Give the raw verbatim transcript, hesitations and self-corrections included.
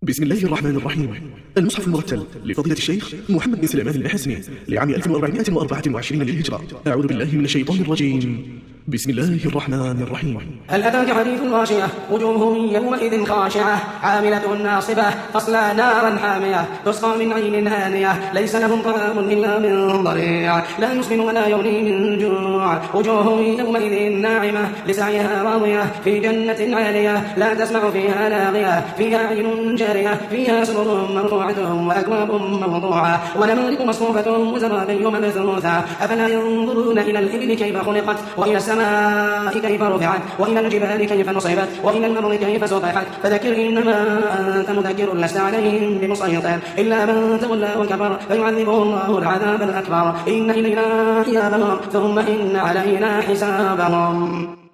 بسم الله الرحمن الرحيم. المصحف المرتل لفضيلة الشيخ محمد بن سليمان المحسني لعام ألف وأربعمائة وأربعة وعشرين للهجرة. أعوذ بالله من الشيطان الرجيم. بسم الله الرحمن الرحيم. هل أتاك حديث الغاشية وجوه يومئذ خاشعة عاملة ناصبة تصلى نارا حامية تسقى من عين آنية ليس لهم طعام إلا من ضريع لا يسمن ولا يغني من جوع وجوه يومئذ ناعمة لسعيها راضية في جنة عالية لا تسمع فيها لاغية فيها عين جارية فيها سرر مرفوعة وأكواب موضوعة ونمارق مصفوفة وزرابي مبثوثة أفلا ينظرون إلى الإبل كيف خلقت وإلى السماء كيف رفعت وإلى الجبال كيف نصبت وإلى الأرض كيف سطحت فذكر إنما أنت مذكر لست عليهم بمسيطر إلا من تولى وكفر فيعذبه الله العذاب الأكبر إن إلينا إيابهم ثم إن علينا حسابهم.